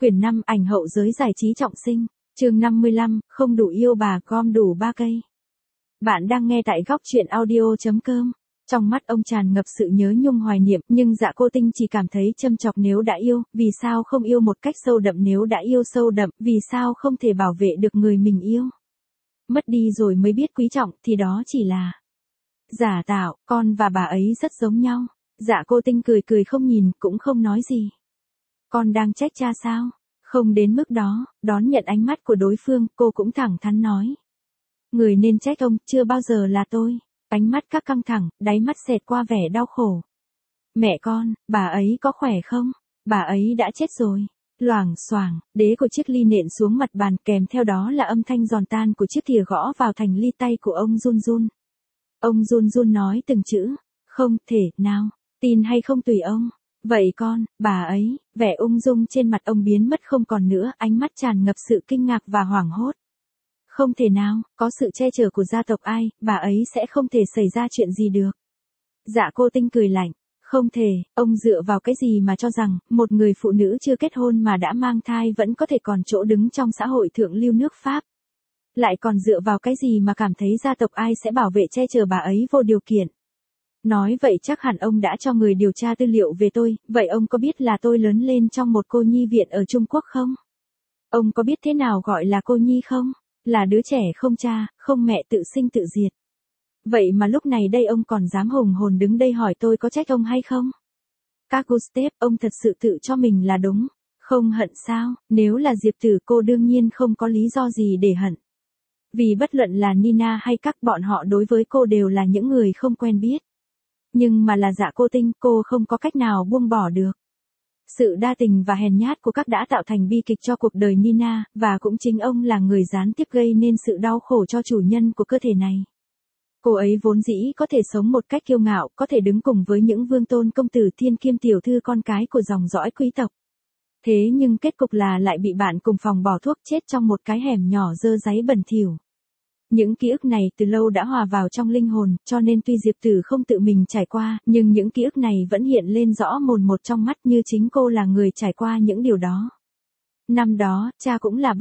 Quyển 5 ảnh hậu giới giải trí trọng sinh, chương 55, không đủ yêu bà gom đủ 3 cây. Bạn đang nghe tại góc truyện audio.com. Trong mắt ông tràn ngập sự nhớ nhung hoài niệm, nhưng Dạ Cô Tinh chỉ cảm thấy châm chọc nếu đã yêu, vì sao không yêu một cách sâu đậm, nếu đã yêu sâu đậm, vì sao không thể bảo vệ được người mình yêu. Mất đi rồi mới biết quý trọng thì đó chỉ là giả tạo, con và bà ấy rất giống nhau. Dạ Cô Tinh cười cười không nhìn, cũng không nói gì. Con đang trách cha sao? Không đến mức đó, đón nhận ánh mắt của đối phương, cô cũng thẳng thắn nói. Người nên trách ông, chưa bao giờ là tôi. Ánh mắt các căng thẳng, đáy mắt xẹt qua vẻ đau khổ. Mẹ con, bà ấy có khỏe không? Bà ấy đã chết rồi. Loảng xoảng, đế của chiếc ly nện xuống mặt bàn, kèm theo đó là âm thanh giòn tan của chiếc thìa gõ vào thành ly, tay của ông run run. Ông run run nói từng chữ. Không thể nào, tin hay không tùy ông. Vậy con, bà ấy, vẻ ung dung trên mặt ông biến mất không còn nữa, ánh mắt tràn ngập sự kinh ngạc và hoảng hốt. Không thể nào, có sự che chở của gia tộc ai, bà ấy sẽ không thể xảy ra chuyện gì được. Dạ Cô Tinh cười lạnh. Không thể, ông dựa vào cái gì mà cho rằng, một người phụ nữ chưa kết hôn mà đã mang thai vẫn có thể còn chỗ đứng trong xã hội thượng lưu nước Pháp. Lại còn dựa vào cái gì mà cảm thấy gia tộc ai sẽ bảo vệ che chở bà ấy vô điều kiện. Nói vậy chắc hẳn ông đã cho người điều tra tư liệu về tôi, vậy ông có biết là tôi lớn lên trong một cô nhi viện ở Trung Quốc không? Ông có biết thế nào gọi là cô nhi không? Là đứa trẻ không cha, không mẹ, tự sinh tự diệt. Vậy mà lúc này đây ông còn dám hùng hồn đứng đây hỏi tôi có trách ông hay không? Các Gustav, ông thật sự tự cho mình là đúng. Không hận sao, nếu là Diệp Tử cô đương nhiên không có lý do gì để hận. Vì bất luận là Nina hay các bọn họ đối với cô đều là những người không quen biết. Nhưng mà là Dạ Cô Tinh, cô không có cách nào buông bỏ được. Sự đa tình và hèn nhát của các đã tạo thành bi kịch cho cuộc đời Nina, và cũng chính ông là người gián tiếp gây nên sự đau khổ cho chủ nhân của cơ thể này. Cô ấy vốn dĩ có thể sống một cách kiêu ngạo, có thể đứng cùng với những vương tôn công tử thiên kiêm tiểu thư con cái của dòng dõi quý tộc. Thế nhưng kết cục là lại bị bạn cùng phòng bỏ thuốc chết trong một cái hẻm nhỏ dơ dáy bẩn thỉu. Những ký ức này từ lâu đã hòa vào trong linh hồn, cho nên tuy Diệp Tử không tự mình trải qua, nhưng những ký ức này vẫn hiện lên rõ mồn một trong mắt như chính cô là người trải qua những điều đó. Năm đó, cha cũng là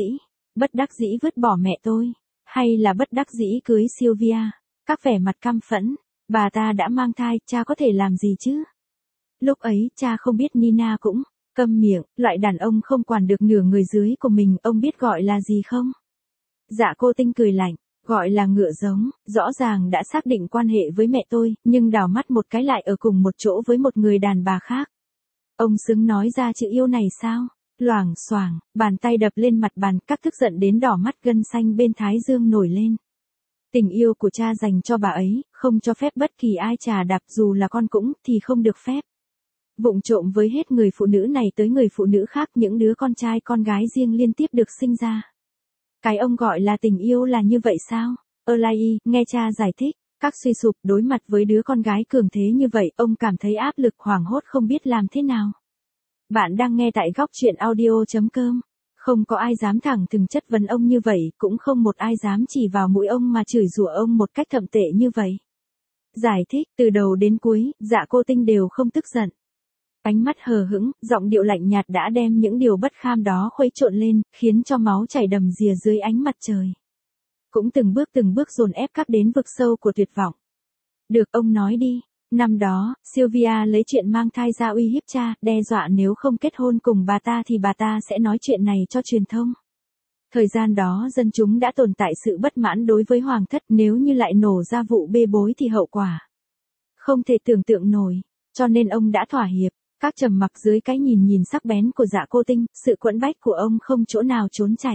bất đắc dĩ vứt bỏ mẹ tôi, hay là bất đắc dĩ cưới Sylvia, các vẻ mặt căm phẫn, bà ta đã mang thai, cha có thể làm gì chứ? Lúc ấy, cha không biết Nina cũng, câm miệng, loại đàn ông không quản được nửa người dưới của mình, ông biết gọi là gì không? Dạ Cô Tinh cười lạnh, gọi là ngựa giống, rõ ràng đã xác định quan hệ với mẹ tôi, nhưng đảo mắt một cái lại ở cùng một chỗ với một người đàn bà khác. Ông xứng nói ra chữ yêu này sao? Loảng xoảng, bàn tay đập lên mặt bàn, các tức giận đến đỏ mắt, gân xanh bên thái dương nổi lên. Tình yêu của cha dành cho bà ấy, không cho phép bất kỳ ai chà đạp, dù là con cũng, thì không được phép. Vụng trộm với hết người phụ nữ này tới người phụ nữ khác, những đứa con trai con gái riêng liên tiếp được sinh ra. Cái ông gọi là tình yêu là như vậy sao? Erlai, nghe cha giải thích, các suy sụp đối mặt với đứa con gái cường thế như vậy, ông cảm thấy áp lực, hoảng hốt không biết làm thế nào. Bạn đang nghe tại góc truyện audio.com. Không có ai dám thẳng thừng chất vấn ông như vậy, cũng không một ai dám chỉ vào mũi ông mà chửi rủa ông một cách thậm tệ như vậy. Giải thích, từ đầu đến cuối, Dạ Cô Tinh đều không tức giận. Ánh mắt hờ hững, giọng điệu lạnh nhạt đã đem những điều bất kham đó khuấy trộn lên, khiến cho máu chảy đầm đìa dưới ánh mặt trời. Cũng từng bước dồn ép các đến vực sâu của tuyệt vọng. Được, ông nói đi. Năm đó, Sylvia lấy chuyện mang thai ra uy hiếp cha, đe dọa nếu không kết hôn cùng bà ta thì bà ta sẽ nói chuyện này cho truyền thông. Thời gian đó dân chúng đã tồn tại sự bất mãn đối với hoàng thất, nếu như lại nổ ra vụ bê bối thì hậu quả không thể tưởng tượng nổi, cho nên ông đã thỏa hiệp. Các trầm mặc dưới cái nhìn sắc bén của Dạ Cô Tinh, sự quẫn bách của ông không chỗ nào trốn chạy.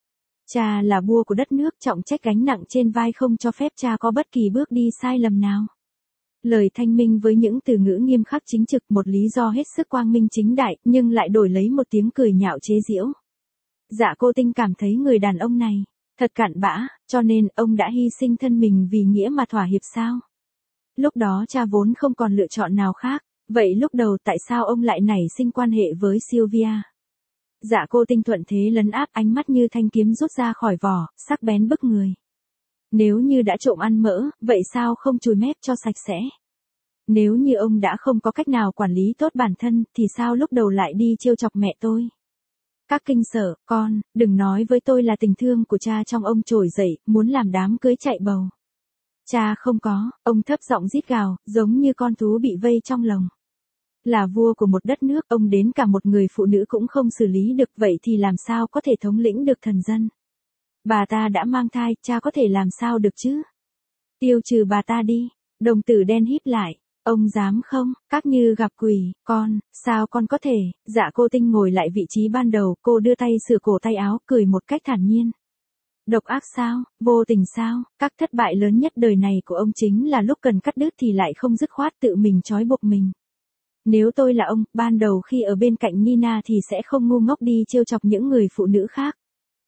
Cha là vua của đất nước, trọng trách gánh nặng trên vai không cho phép cha có bất kỳ bước đi sai lầm nào. Lời thanh minh với những từ ngữ nghiêm khắc chính trực, một lý do hết sức quang minh chính đại, nhưng lại đổi lấy một tiếng cười nhạo chế giễu. Dạ Cô Tinh cảm thấy người đàn ông này thật cặn bã, cho nên ông đã hy sinh thân mình vì nghĩa mà thỏa hiệp sao? Lúc đó cha vốn không còn lựa chọn nào khác. Vậy lúc đầu tại sao ông lại nảy sinh quan hệ với Sylvia? Dạ Cô Tinh thuận thế lấn áp, ánh mắt như thanh kiếm rút ra khỏi vỏ, sắc bén bức người. Nếu như đã trộm ăn mỡ, vậy sao không chùi mép cho sạch sẽ? Nếu như ông đã không có cách nào quản lý tốt bản thân, thì sao lúc đầu lại đi trêu chọc mẹ tôi? Các kinh sợ, con, đừng nói với tôi là tình thương của cha trong ông trỗi dậy, muốn làm đám cưới chạy bầu. Cha không có, ông thấp giọng rít gào, giống như con thú bị vây trong lồng. Là vua của một đất nước, ông đến cả một người phụ nữ cũng không xử lý được, vậy thì làm sao có thể thống lĩnh được thần dân. Bà ta đã mang thai, cha có thể làm sao được chứ? Tiêu trừ bà ta đi. Đồng tử đen híp lại. Ông dám không? Các như gặp quỷ. Con, sao con có thể? Dạ cô Tinh ngồi lại vị trí ban đầu, cô đưa tay sửa cổ tay áo, cười một cách thản nhiên. Độc ác sao? Vô tình sao? Các thất bại lớn nhất đời này của ông chính là lúc cần cắt đứt thì lại không dứt khoát tự mình trói buộc mình. Nếu tôi là ông, ban đầu khi ở bên cạnh Nina thì sẽ không ngu ngốc đi trêu chọc những người phụ nữ khác.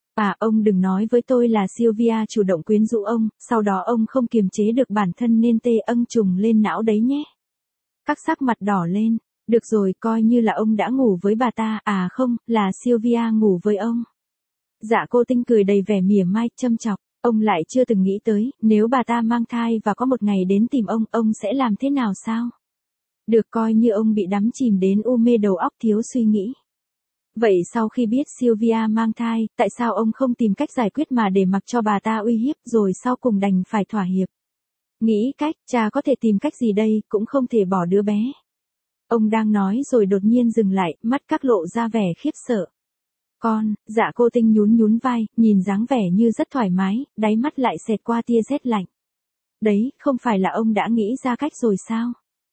Ông đừng nói với tôi là Sylvia chủ động quyến rũ ông, sau đó ông không kiềm chế được bản thân nên tê âng trùng lên não đấy nhé. Các sắc mặt đỏ lên. Được rồi, coi như là ông đã ngủ với bà ta, không, là Sylvia ngủ với ông. Dạ cô Tinh cười đầy vẻ mỉa mai, châm chọc. Ông lại chưa từng nghĩ tới, nếu bà ta mang thai và có một ngày đến tìm ông sẽ làm thế nào sao? Được coi như ông bị đắm chìm đến u mê đầu óc thiếu suy nghĩ. Vậy sau khi biết Sylvia mang thai, tại sao ông không tìm cách giải quyết mà để mặc cho bà ta uy hiếp rồi sau cùng đành phải thỏa hiệp? Nghĩ cách, cha có thể tìm cách gì đây, cũng không thể bỏ đứa bé. Ông đang nói rồi đột nhiên dừng lại, mắt các lộ ra vẻ khiếp sợ. Con, dạ cô Tinh nhún vai, nhìn dáng vẻ như rất thoải mái, đáy mắt lại xẹt qua tia rét lạnh. Đấy, không phải là ông đã nghĩ ra cách rồi sao?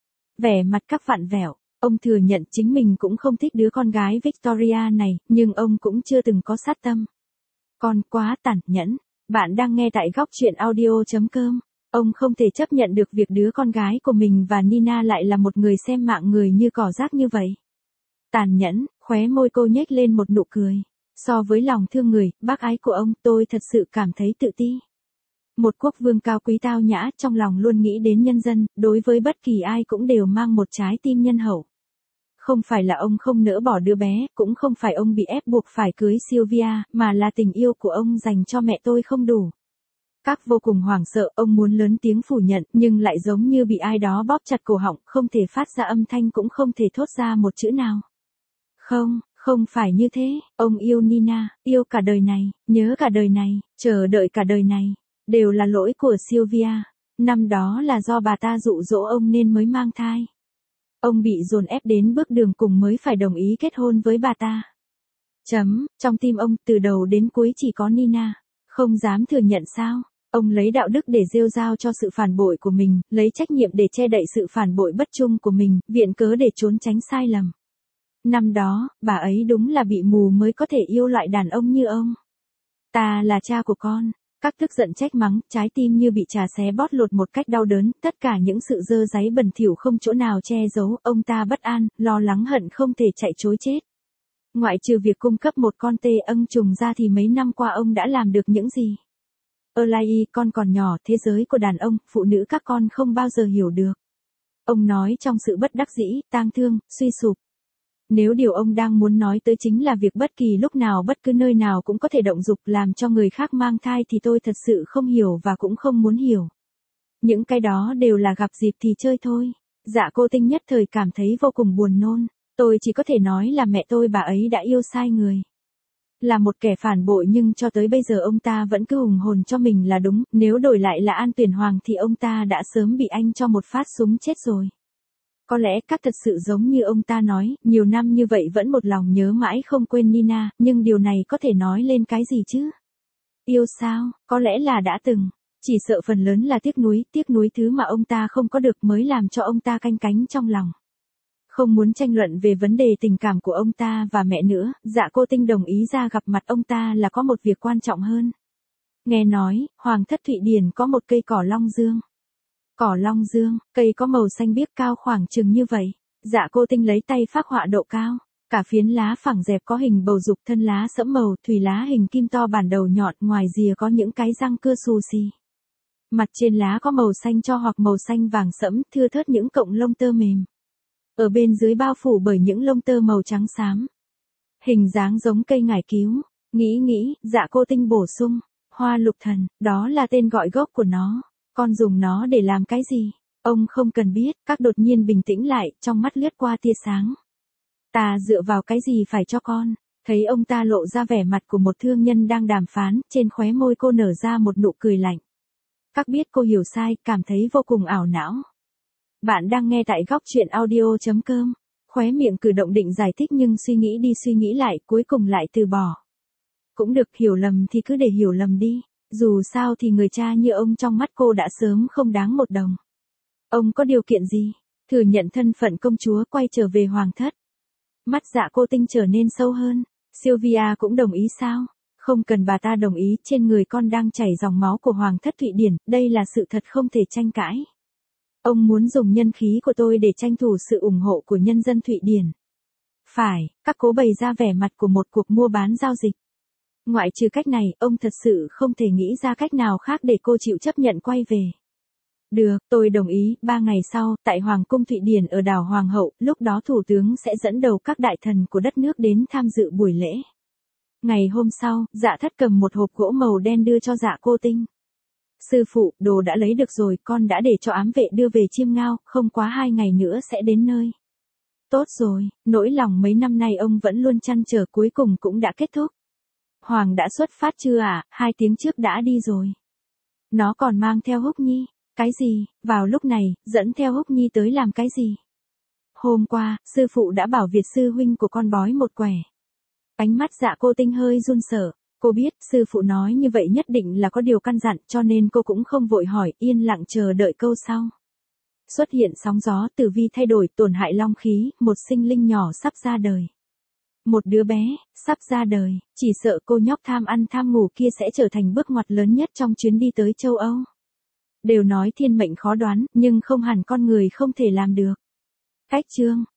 Vẻ mặt các vặn vẹo. Ông thừa nhận chính mình cũng không thích đứa con gái Victoria này, nhưng ông cũng chưa từng có sát tâm. Con quá tàn nhẫn. Bạn đang nghe tại góc truyện audio.com. Ông không thể chấp nhận được việc đứa con gái của mình và Nina lại là một người xem mạng người như cỏ rác như vậy. Tàn nhẫn, khóe môi cô nhếch lên một nụ cười. So với lòng thương người, bác ái của ông, tôi thật sự cảm thấy tự ti. Một quốc vương cao quý tao nhã, trong lòng luôn nghĩ đến nhân dân, đối với bất kỳ ai cũng đều mang một trái tim nhân hậu. Không phải là ông không nỡ bỏ đứa bé, cũng không phải ông bị ép buộc phải cưới Sylvia, mà là tình yêu của ông dành cho mẹ tôi không đủ. Các vô cùng hoảng sợ, ông muốn lớn tiếng phủ nhận, nhưng lại giống như bị ai đó bóp chặt cổ họng, không thể phát ra âm thanh cũng không thể thốt ra một chữ nào. Không, không phải như thế, ông yêu Nina, yêu cả đời này, nhớ cả đời này, chờ đợi cả đời này, đều là lỗi của Sylvia. Năm đó là do bà ta dụ dỗ ông nên mới mang thai. Ông bị dồn ép đến bước đường cùng mới phải đồng ý kết hôn với bà ta. Trong tim ông, từ đầu đến cuối chỉ có Nina. Không dám thừa nhận sao? Ông lấy đạo đức để rêu rao cho sự phản bội của mình, lấy trách nhiệm để che đậy sự phản bội bất trung của mình, viện cớ để trốn tránh sai lầm. Năm đó, bà ấy đúng là bị mù mới có thể yêu loại đàn ông như ông. Ta là cha của con. Các tức giận trách mắng, trái tim như bị trà xé bót lột một cách đau đớn, tất cả những sự dơ dáy bẩn thỉu không chỗ nào che giấu, ông ta bất an, lo lắng hận không thể chạy trối chết. Ngoại trừ việc cung cấp một con tê âng trùng ra thì mấy năm qua ông đã làm được những gì? Erlai, con còn nhỏ, thế giới của đàn ông, phụ nữ các con không bao giờ hiểu được. Ông nói trong sự bất đắc dĩ, tang thương, suy sụp. Nếu điều ông đang muốn nói tới chính là việc bất kỳ lúc nào bất cứ nơi nào cũng có thể động dục làm cho người khác mang thai thì tôi thật sự không hiểu và cũng không muốn hiểu. Những cái đó đều là gặp dịp thì chơi thôi. Dạ cô Tinh nhất thời cảm thấy vô cùng buồn nôn. Tôi chỉ có thể nói là mẹ tôi bà ấy đã yêu sai người. Là một kẻ phản bội nhưng cho tới bây giờ ông ta vẫn cứ hùng hồn cho mình là đúng, nếu đổi lại là An Tuyển Hoàng thì ông ta đã sớm bị anh cho một phát súng chết rồi. Có lẽ các thật sự giống như ông ta nói, nhiều năm như vậy vẫn một lòng nhớ mãi không quên Nina, nhưng điều này có thể nói lên cái gì chứ? Yêu sao? Có lẽ là đã từng. Chỉ sợ phần lớn là tiếc nuối thứ mà ông ta không có được mới làm cho ông ta canh cánh trong lòng. Không muốn tranh luận về vấn đề tình cảm của ông ta và mẹ nữa, dạ cô Tinh đồng ý ra gặp mặt ông ta là có một việc quan trọng hơn. Nghe nói, Hoàng thất Thụy Điển có một cây cỏ long dương. Cỏ long dương, cây có màu xanh biếc cao khoảng chừng như vậy. Dạ cô Tinh lấy tay phác họa độ cao. Cả phiến lá phẳng dẹp có hình bầu dục, thân lá sẫm màu, thùy lá hình kim to bản đầu nhọn, ngoài rìa có những cái răng cưa xù xì. Mặt trên lá có màu xanh cho hoặc màu xanh vàng sẫm, thưa thớt những cọng lông tơ mềm. Ở bên dưới bao phủ bởi những lông tơ màu trắng xám. Hình dáng giống cây ngải cứu. Nghĩ, dạ cô Tinh bổ sung. Hoa lục thần, đó là tên gọi gốc của nó. Con dùng nó để làm cái gì? Ông không cần biết, các đột nhiên bình tĩnh lại, trong mắt lướt qua tia sáng. Ta dựa vào cái gì phải cho con? Thấy ông ta lộ ra vẻ mặt của một thương nhân đang đàm phán, trên khóe môi cô nở ra một nụ cười lạnh. Các biết cô hiểu sai, cảm thấy vô cùng ảo não. Bạn đang nghe tại góc chuyện audio.com. Khóe miệng cử động định giải thích nhưng suy nghĩ đi suy nghĩ lại, cuối cùng lại từ bỏ. Cũng được, hiểu lầm thì cứ để hiểu lầm đi. Dù sao thì người cha như ông trong mắt cô đã sớm không đáng một đồng. Ông có điều kiện gì? Thừa nhận thân phận công chúa, quay trở về hoàng thất. Mắt Dạ Cô Tinh trở nên sâu hơn. Sylvia cũng đồng ý sao? Không cần bà ta đồng ý, trên người con đang chảy dòng máu của hoàng thất Thụy Điển, đây là sự thật không thể tranh cãi. Ông muốn dùng nhân khí của tôi để tranh thủ sự ủng hộ của nhân dân Thụy Điển. Phải, các cố bày ra vẻ mặt của một cuộc mua bán giao dịch. Ngoại trừ cách này, ông thật sự không thể nghĩ ra cách nào khác để cô chịu chấp nhận quay về. Được, tôi đồng ý. 3 ngày sau, tại Hoàng cung Thụy Điển ở đảo Hoàng hậu, lúc đó Thủ tướng sẽ dẫn đầu các đại thần của đất nước đến tham dự buổi lễ. Ngày hôm sau, Dạ Thất cầm một hộp gỗ màu đen đưa cho Dạ Cô Tinh. Sư phụ, đồ đã lấy được rồi, con đã để cho ám vệ đưa về Chiêm Ngao, không quá 2 ngày nữa sẽ đến nơi. Tốt rồi, nỗi lòng mấy năm nay ông vẫn luôn trăn trở cuối cùng cũng đã kết thúc. Hoàng đã xuất phát chưa ạ? 2 tiếng trước đã đi rồi. Nó còn mang theo Húc Nhi. Cái gì? Vào lúc này, dẫn theo Húc Nhi tới làm cái gì? Hôm qua, sư phụ đã bảo Việt sư huynh của con bói một quẻ. Ánh mắt Dạ Cô Tinh hơi run sợ. Cô biết, sư phụ nói như vậy nhất định là có điều căn dặn, cho nên cô cũng không vội hỏi, yên lặng chờ đợi câu sau. Xuất hiện sóng gió, tử vi thay đổi, tổn hại long khí, một sinh linh nhỏ sắp ra đời. Một đứa bé, sắp ra đời, chỉ sợ cô nhóc tham ăn tham ngủ kia sẽ trở thành bước ngoặt lớn nhất trong chuyến đi tới châu Âu. Đều nói thiên mệnh khó đoán, nhưng không hẳn con người không thể làm được. Cách chương